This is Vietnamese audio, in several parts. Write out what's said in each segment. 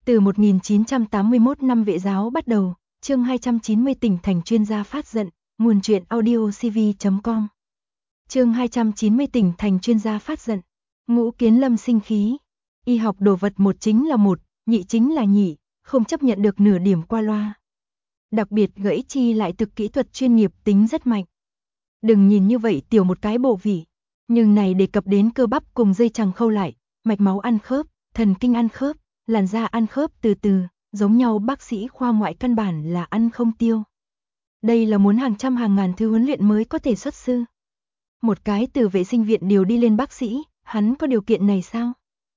Từ 1981 năm Vệ giáo bắt đầu, chương 290 tỉnh thành chuyên gia phát giận, nguồn truyện audiocv.com. Chương 290 tỉnh thành chuyên gia phát giận. Ngũ Kiến Lâm sinh khí. Y học đồ vật một chính là một, nhị chính là nhị, không chấp nhận được nửa điểm qua loa. Đặc biệt gãy chi lại thực kỹ thuật chuyên nghiệp tính rất mạnh. Đừng nhìn như vậy tiểu một cái bộ vị, nhưng này đề cập đến cơ bắp cùng dây chằng khâu lại, mạch máu ăn khớp, thần kinh ăn khớp, làn da ăn khớp từ từ, giống nhau bác sĩ khoa ngoại căn bản là ăn không tiêu. Đây là muốn hàng trăm hàng ngàn thứ huấn luyện mới có thể xuất sư. Một cái từ vệ sinh viện điều đi lên bác sĩ, hắn có điều kiện này sao?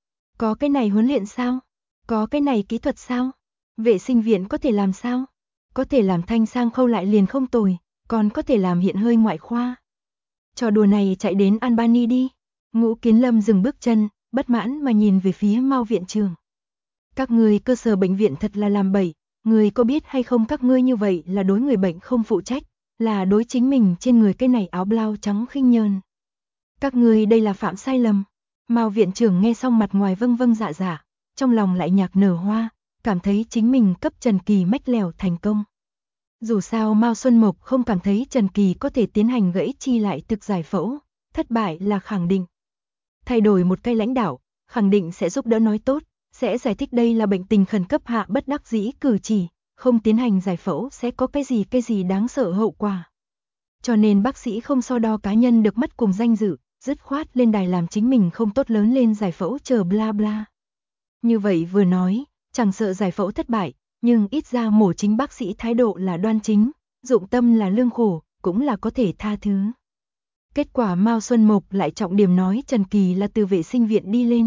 Có cái này huấn luyện sao? Có cái này kỹ thuật sao? Vệ sinh viện có thể làm sao? Có thể làm thanh sang khâu lại liền không tồi, còn có thể làm hiện hơi ngoại khoa. Trò đùa này chạy đến Albany đi. Ngũ Kiến Lâm dừng bước chân, bất mãn mà nhìn về phía Mao viện trưởng. Các ngươi cơ sở bệnh viện thật là làm bậy, người có biết hay không các ngươi như vậy là đối người bệnh không phụ trách, là đối chính mình trên người cái này áo blau trắng khinh nhờn. Các ngươi đây là phạm sai lầm. Mao viện trưởng nghe xong mặt ngoài vâng vâng dạ dạ, trong lòng lại nhạc nở hoa, cảm thấy chính mình cấp Trần Kỳ mách lèo thành công. Dù sao Mao Xuân Mộc không cảm thấy Trần Kỳ có thể tiến hành gãy chi lại thực giải phẫu, thất bại là khẳng định. Thay đổi một cái lãnh đạo, khẳng định sẽ giúp đỡ nói tốt, sẽ giải thích đây là bệnh tình khẩn cấp hạ bất đắc dĩ cử chỉ, không tiến hành giải phẫu sẽ có cái gì đáng sợ hậu quả. Cho nên bác sĩ không so đo cá nhân được mất cùng danh dự, dứt khoát lên đài làm chính mình không tốt lớn lên giải phẫu chờ bla bla. Như vậy vừa nói, chẳng sợ giải phẫu thất bại, nhưng ít ra mổ chính bác sĩ thái độ là đoan chính, dụng tâm là lương khổ, cũng là có thể tha thứ. Kết quả Mao Xuân Mộc lại trọng điểm nói Trần Kỳ là từ vệ sinh viện đi lên.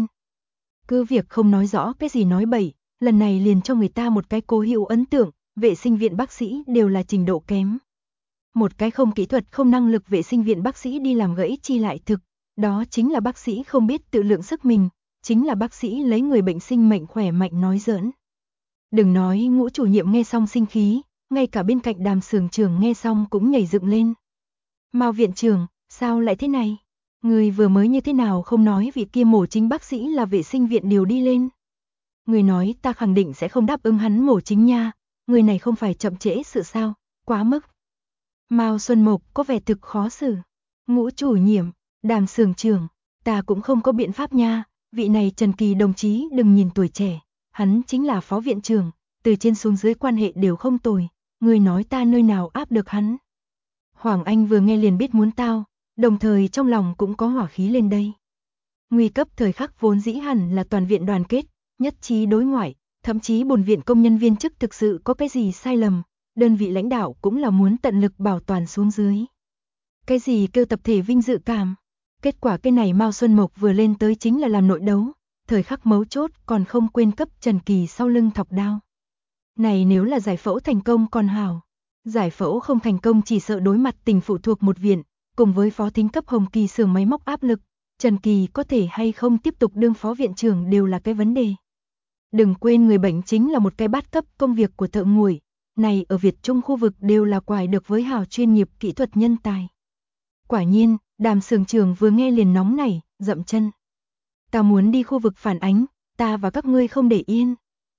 Cứ việc không nói rõ cái gì nói bậy, lần này liền cho người ta một cái cố hữu ấn tượng, vệ sinh viện bác sĩ đều là trình độ kém. Một cái không kỹ thuật không năng lực vệ sinh viện bác sĩ đi làm gãy chi lại thực, đó chính là bác sĩ không biết tự lượng sức mình, chính là bác sĩ lấy người bệnh sinh mệnh khỏe mạnh nói giỡn. Đừng nói Ngũ chủ nhiệm nghe xong sinh khí, ngay cả bên cạnh Đàm xưởng trưởng nghe xong cũng nhảy dựng lên. Mao viện trưởng, sao lại thế này? Người vừa mới như thế nào không nói vị kia mổ chính bác sĩ là vệ sinh viện điều đi lên. Người nói ta khẳng định sẽ không đáp ứng hắn mổ chính nha, người này không phải chậm trễ sự sao, quá mức. Mao Xuân Mộc có vẻ thực khó xử. Ngũ chủ nhiệm, Đàm xưởng trưởng, ta cũng không có biện pháp nha, vị này Trần Kỳ đồng chí đừng nhìn tuổi trẻ, hắn chính là phó viện trưởng, từ trên xuống dưới quan hệ đều không tồi, người nói ta nơi nào áp được hắn. Hoàng Anh vừa nghe liền biết muốn tao, đồng thời trong lòng cũng có hỏa khí lên đây. Nguy cấp thời khắc vốn dĩ hẳn là toàn viện đoàn kết, nhất trí đối ngoại, thậm chí bổn viện công nhân viên chức thực sự có cái gì sai lầm, đơn vị lãnh đạo cũng là muốn tận lực bảo toàn xuống dưới. Cái gì kêu tập thể vinh dự cảm? Kết quả cái này Mao Xuân Mộc vừa lên tới chính là làm nội đấu, thời khắc mấu chốt còn không quên cấp Trần Kỳ sau lưng thọc đao. Này nếu là giải phẫu thành công còn hảo, giải phẫu không thành công chỉ sợ đối mặt tình phụ thuộc một viện, cùng với phó thính cấp Hồng Kỳ xưởng máy móc áp lực, Trần Kỳ có thể hay không tiếp tục đương phó viện trưởng đều là cái vấn đề. Đừng quên người bệnh chính là một cái bát cấp công việc của thợ nguội, này ở Việt Trung khu vực đều là quải được với hào chuyên nghiệp kỹ thuật nhân tài. Quả nhiên, Đàm xưởng trưởng vừa nghe liền nóng nảy, dậm chân. Ta muốn đi khu vực phản ánh, ta và các ngươi không để yên.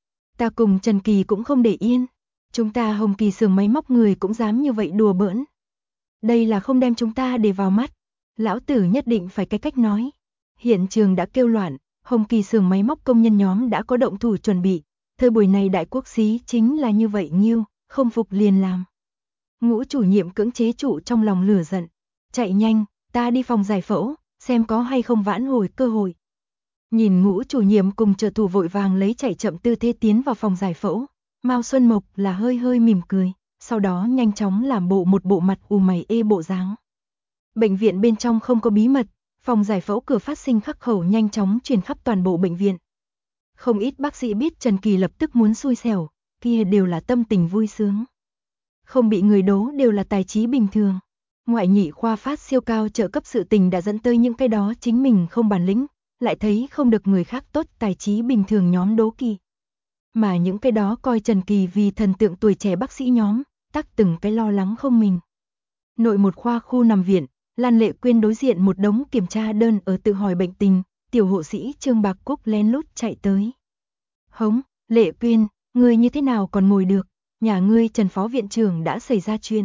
Ta cùng Trần Kỳ cũng không để yên. Chúng ta Hồng Kỳ xưởng máy móc người cũng dám như vậy đùa bỡn. Đây là không đem chúng ta để vào mắt. Lão tử nhất định phải cái cách nói. Hiện trường đã kêu loạn, Hồng Kỳ xưởng máy móc công nhân nhóm đã có động thủ chuẩn bị. Thời buổi này đại quốc xí chính là như vậy nghiêu, không phục liền làm. Ngũ chủ nhiệm cưỡng chế trụ trong lòng lửa giận. Chạy nhanh, ta đi phòng giải phẫu, xem có hay không vãn hồi cơ hội. Nhìn Ngũ chủ nhiệm cùng trợ thủ vội vàng lấy chạy chậm tư thế tiến vào phòng giải phẫu, Mao Xuân Mộc là hơi hơi mỉm cười, sau đó nhanh chóng làm một bộ mặt u mày ê bộ dáng. Bệnh viện bên trong không có bí mật, phòng giải phẫu cửa phát sinh khắc khẩu nhanh chóng truyền khắp toàn bộ bệnh viện. Không ít bác sĩ biết Trần Kỳ lập tức muốn xui xẻo, kia đều là tâm tình vui sướng. Không bị người đố đều là tài trí bình thường. Ngoại nhị khoa phát siêu cao trợ cấp sự tình đã dẫn tới những cái đó chính mình không bản lĩnh, lại thấy không được người khác tốt tài trí bình thường nhóm đố kỵ. Mà những cái đó coi Trần Kỳ vì thần tượng tuổi trẻ bác sĩ nhóm, tắc từng cái lo lắng không mình. Nội một khoa khu nằm viện, Lan Lệ Quyên đối diện một đống kiểm tra đơn ở tự hỏi bệnh tình, tiểu hộ sĩ Trương Bạc Cúc lén lút chạy tới. Hống, Lệ Quyên, ngươi như thế nào còn ngồi được, nhà ngươi Trần phó viện trưởng đã xảy ra chuyện.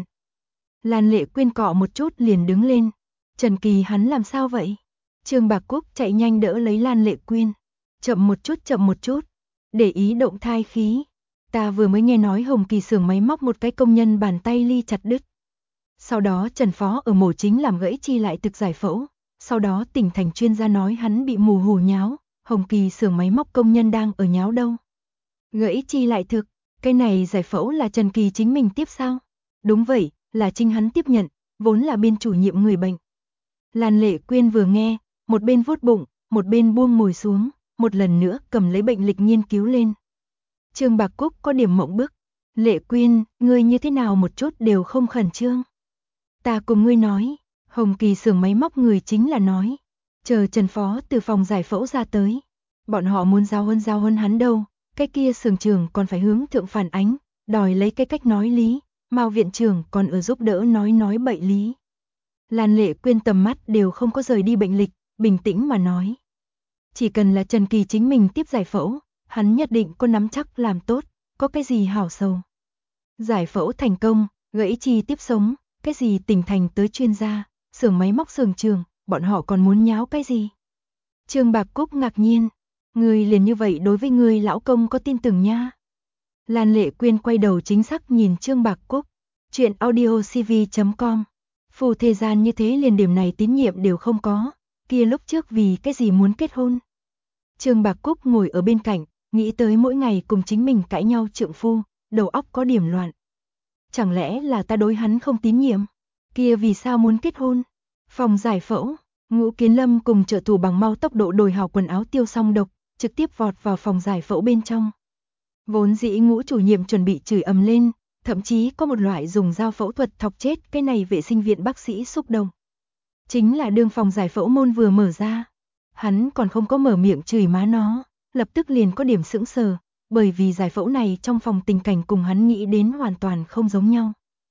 Lan Lệ Quyên cọ một chút liền đứng lên. Trần Kỳ hắn làm sao vậy? Trương Bạc Cúc chạy nhanh đỡ lấy Lan Lệ Quyên. Chậm một chút, để ý động thai khí. Ta vừa mới nghe nói Hồng Kỳ xưởng máy móc một cái công nhân bàn tay ly chặt đứt. Sau đó Trần phó ở mổ chính làm gãy chi lại thực giải phẫu. Sau đó tỉnh thành chuyên gia nói hắn bị mù hù nháo. Hồng Kỳ xưởng máy móc công nhân đang ở nháo đâu. Gãy chi lại thực, cái này giải phẫu là Trần Kỳ chính mình tiếp sao? Đúng vậy, là chính hắn tiếp nhận, vốn là bên chủ nhiệm người bệnh. Lan Lệ Quyên vừa nghe, một bên vuốt bụng, một bên buông mồi xuống, một lần nữa cầm lấy bệnh lịch nghiên cứu lên. Trương Bạc Cúc có điểm mộng bức. Lệ Quyên, ngươi như thế nào một chút đều không khẩn trương. Ta cùng ngươi nói, Hồng Kỳ xưởng máy móc người chính là nói. Chờ Trần phó từ phòng giải phẫu ra tới. Bọn họ muốn giao hơn hắn đâu, cái kia xưởng trưởng còn phải hướng thượng phản ánh, đòi lấy cái cách nói lý, Mao viện trưởng còn ở giúp đỡ nói bậy lý. Lan Lệ Quyên tầm mắt đều không có rời đi bệnh lịch, bình tĩnh mà nói. Chỉ cần là Trần Kỳ chính mình tiếp giải phẫu, hắn nhất định có nắm chắc làm tốt, có cái gì hảo sầu. Giải phẫu thành công, gãy chi tiếp sống, cái gì tỉnh thành tới chuyên gia, xưởng máy móc xưởng trường, bọn họ còn muốn nháo cái gì. Trương Bạc Cúc ngạc nhiên, ngươi liền như vậy đối với ngươi lão công có tin tưởng nha. Lan Lệ Quyên quay đầu chính xác nhìn Trương Bạc Cúc, chuyện audiocv.com. Phù thế gian như thế liền điểm này tín nhiệm đều không có, kia lúc trước vì cái gì muốn kết hôn. Trương Bạc Cúc ngồi ở bên cạnh, nghĩ tới mỗi ngày cùng chính mình cãi nhau trượng phu, đầu óc có điểm loạn. Chẳng lẽ là ta đối hắn không tín nhiệm? Kia vì sao muốn kết hôn? Phòng giải phẫu, Ngũ Kiến Lâm cùng trợ thủ bằng mau tốc độ đổi hào quần áo tiêu xong độc, trực tiếp vọt vào phòng giải phẫu bên trong. Vốn dĩ Ngũ chủ nhiệm chuẩn bị chửi ầm lên, thậm chí có một loại dùng dao phẫu thuật thọc chết cái này vệ sinh viện bác sĩ xúc động. Chính là đương phòng giải phẫu môn vừa mở ra, hắn còn không có mở miệng chửi má nó, lập tức liền có điểm sững sờ, bởi vì giải phẫu này trong phòng tình cảnh cùng hắn nghĩ đến hoàn toàn không giống nhau.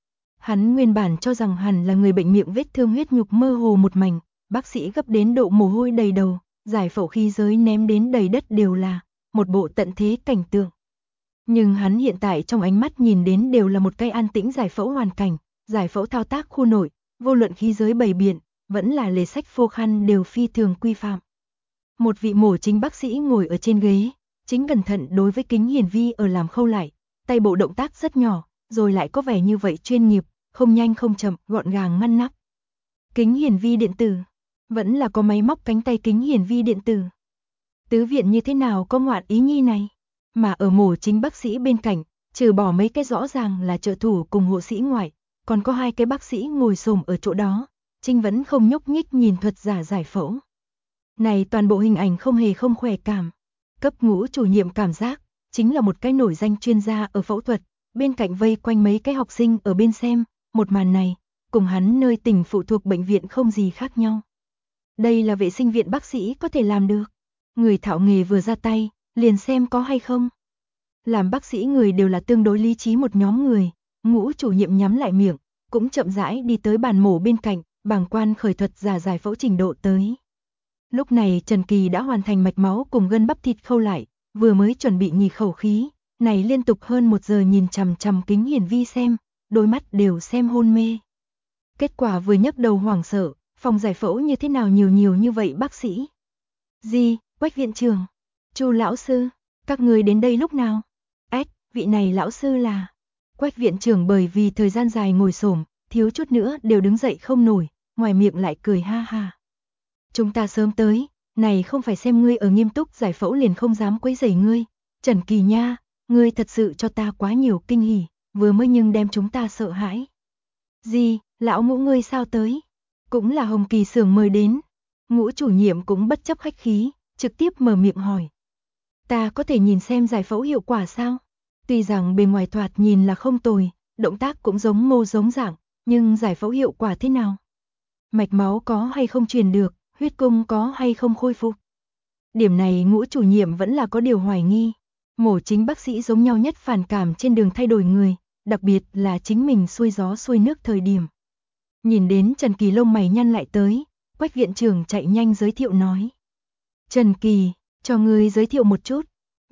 Hắn nguyên bản cho rằng hẳn là người bệnh miệng vết thương huyết nhục mơ hồ một mảnh, bác sĩ gấp đến độ mồ hôi đầy đầu, giải phẫu khí giới ném đến đầy đất đều là một bộ tận thế cảnh tượng. Nhưng hắn hiện tại trong ánh mắt nhìn đến đều là một cái an tĩnh giải phẫu hoàn cảnh, giải phẫu thao tác khu nội, vô luận khí giới bày biện, vẫn là lề sách phô khăn đều phi thường quy phạm. Một vị mổ chính bác sĩ ngồi ở trên ghế, chính cẩn thận đối với kính hiển vi ở làm khâu lại, tay bộ động tác rất nhỏ, rồi lại có vẻ như vậy chuyên nghiệp, không nhanh không chậm, gọn gàng ngăn nắp. Kính hiển vi điện tử, vẫn là có máy móc cánh tay kính hiển vi điện tử. Tứ viện như thế nào có ngoạn ý nhi này? Mà ở mổ chính bác sĩ bên cạnh, trừ bỏ mấy cái rõ ràng là trợ thủ cùng hộ sĩ ngoại, còn có hai cái bác sĩ ngồi xổm ở chỗ đó, Trinh vẫn không nhúc nhích nhìn thuật giả giải phẫu. Này toàn bộ hình ảnh không hề không khỏe cảm. Cấp Ngũ chủ nhiệm cảm giác, chính là một cái nổi danh chuyên gia ở phẫu thuật, bên cạnh vây quanh mấy cái học sinh ở bên xem, một màn này, cùng hắn nơi tỉnh phụ thuộc bệnh viện không gì khác nhau. Đây là vệ sinh viện bác sĩ có thể làm được. Người thạo nghề vừa ra tay, liền xem có hay không. Làm bác sĩ người đều là tương đối lý trí một nhóm người, Ngũ chủ nhiệm nhắm lại miệng, cũng chậm rãi đi tới bàn mổ bên cạnh, bàng quan khởi thuật giả giải phẫu trình độ tới. Lúc này Trần Kỳ đã hoàn thành mạch máu cùng gân bắp thịt khâu lại, vừa mới chuẩn bị nhì khẩu khí, này liên tục hơn 1 giờ nhìn chằm chằm kính hiển vi xem, đôi mắt đều xem hôn mê. Kết quả vừa nhấc đầu hoảng sợ, phòng giải phẫu như thế nào nhiều như vậy bác sĩ. Gì, Quách viện trưởng, Chu lão sư, các người đến đây lúc nào? Vị này lão sư là... Quách viện trưởng bởi vì thời gian dài ngồi xổm, thiếu chút nữa đều đứng dậy không nổi, ngoài miệng lại cười ha ha. Chúng ta sớm tới, này không phải xem ngươi ở nghiêm túc giải phẫu liền không dám quấy rầy ngươi. Trần Kỳ nha, ngươi thật sự cho ta quá nhiều kinh hỉ, vừa mới nhưng đem chúng ta sợ hãi. Gì, lão Ngũ ngươi sao tới? Cũng là Hồng Kỳ xưởng mời đến. Ngũ chủ nhiệm cũng bất chấp khách khí, trực tiếp mở miệng hỏi. Ta có thể nhìn xem giải phẫu hiệu quả sao? Tuy rằng bề ngoài thoạt nhìn là không tồi, động tác cũng giống mô giống dạng, nhưng giải phẫu hiệu quả thế nào? Mạch máu có hay không truyền được, huyết cung có hay không khôi phục? Điểm này Ngũ chủ nhiệm vẫn là có điều hoài nghi. Mổ chính bác sĩ giống nhau nhất phản cảm trên đường thay đổi người, đặc biệt là chính mình xuôi gió xuôi nước thời điểm. Nhìn đến Trần Kỳ lông mày nhăn lại tới, Quách viện trưởng chạy nhanh giới thiệu nói. Trần Kỳ, cho ngươi giới thiệu một chút.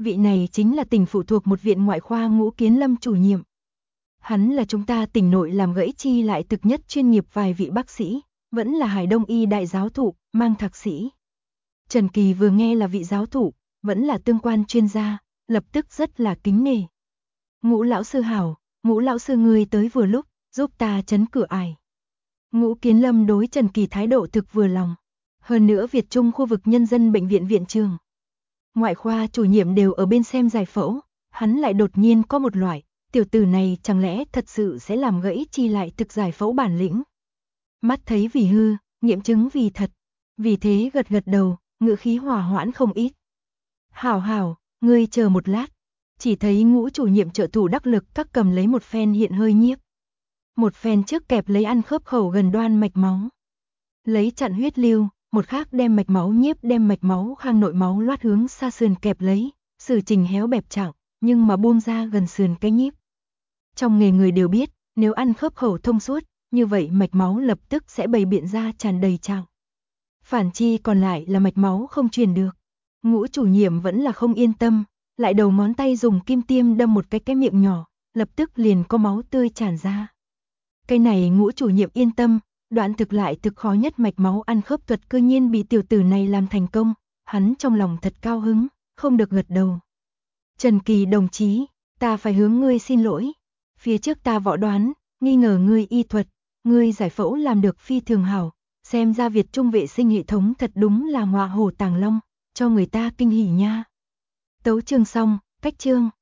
Vị này chính là tỉnh phụ thuộc một viện ngoại khoa Ngũ Kiến Lâm chủ nhiệm. Hắn là chúng ta tỉnh nội làm gãy chi lại thực nhất chuyên nghiệp vài vị bác sĩ, vẫn là Hải Đông y đại giáo thụ, mang thạc sĩ. Trần Kỳ vừa nghe là vị giáo thụ, vẫn là tương quan chuyên gia, lập tức rất là kính nể. Ngũ lão sư hảo, Ngũ lão sư ngươi tới vừa lúc, giúp ta trấn cửa ải. Ngũ Kiến Lâm đối Trần Kỳ thái độ thực vừa lòng. Hơn nữa Việt Trung khu vực nhân dân bệnh viện viện trường, ngoại khoa chủ nhiệm đều ở bên xem giải phẫu, hắn lại đột nhiên có một loại, tiểu tử này chẳng lẽ thật sự sẽ làm gãy chi lại thực giải phẫu bản lĩnh. Mắt thấy vì hư, nghiệm chứng vì thật, vì thế gật gật đầu, ngữ khí hòa hoãn không ít. Hảo hảo, ngươi chờ một lát. Chỉ thấy Ngũ chủ nhiệm trợ thủ đắc lực các cầm lấy một phen hiện hơi nhiếp. Một phen trước kẹp lấy ăn khớp khẩu gần đoan mạch máu. Lấy chặn huyết lưu, một khác đem mạch máu nhiếp đem mạch máu khang nội máu loát hướng xa sườn kẹp lấy, xử trình héo bẹp trạng, nhưng mà buông ra gần sườn cái nhíp. Trong nghề người đều biết, nếu ăn khớp khẩu thông suốt, như vậy mạch máu lập tức sẽ bày biện ra tràn đầy trạng. Phản chi còn lại là mạch máu không truyền được. Ngũ chủ nhiệm vẫn là không yên tâm, lại đầu ngón tay dùng kim tiêm đâm một cái miệng nhỏ, lập tức liền có máu tươi tràn ra. Cái này Ngũ chủ nhiệm yên tâm, đoạn thực lại thực khó nhất mạch máu ăn khớp thuật cư nhiên bị tiểu tử này làm thành công, hắn trong lòng thật cao hứng, không được gật đầu. Trần Kỳ đồng chí, ta phải hướng ngươi xin lỗi. Phía trước ta võ đoán, nghi ngờ ngươi y thuật, ngươi giải phẫu làm được phi thường hảo, xem ra Việt Trung vệ sinh hệ thống thật đúng là ngọa hổ tàng long, cho người ta kinh hỉ nha. Tấu chương xong, cách chương.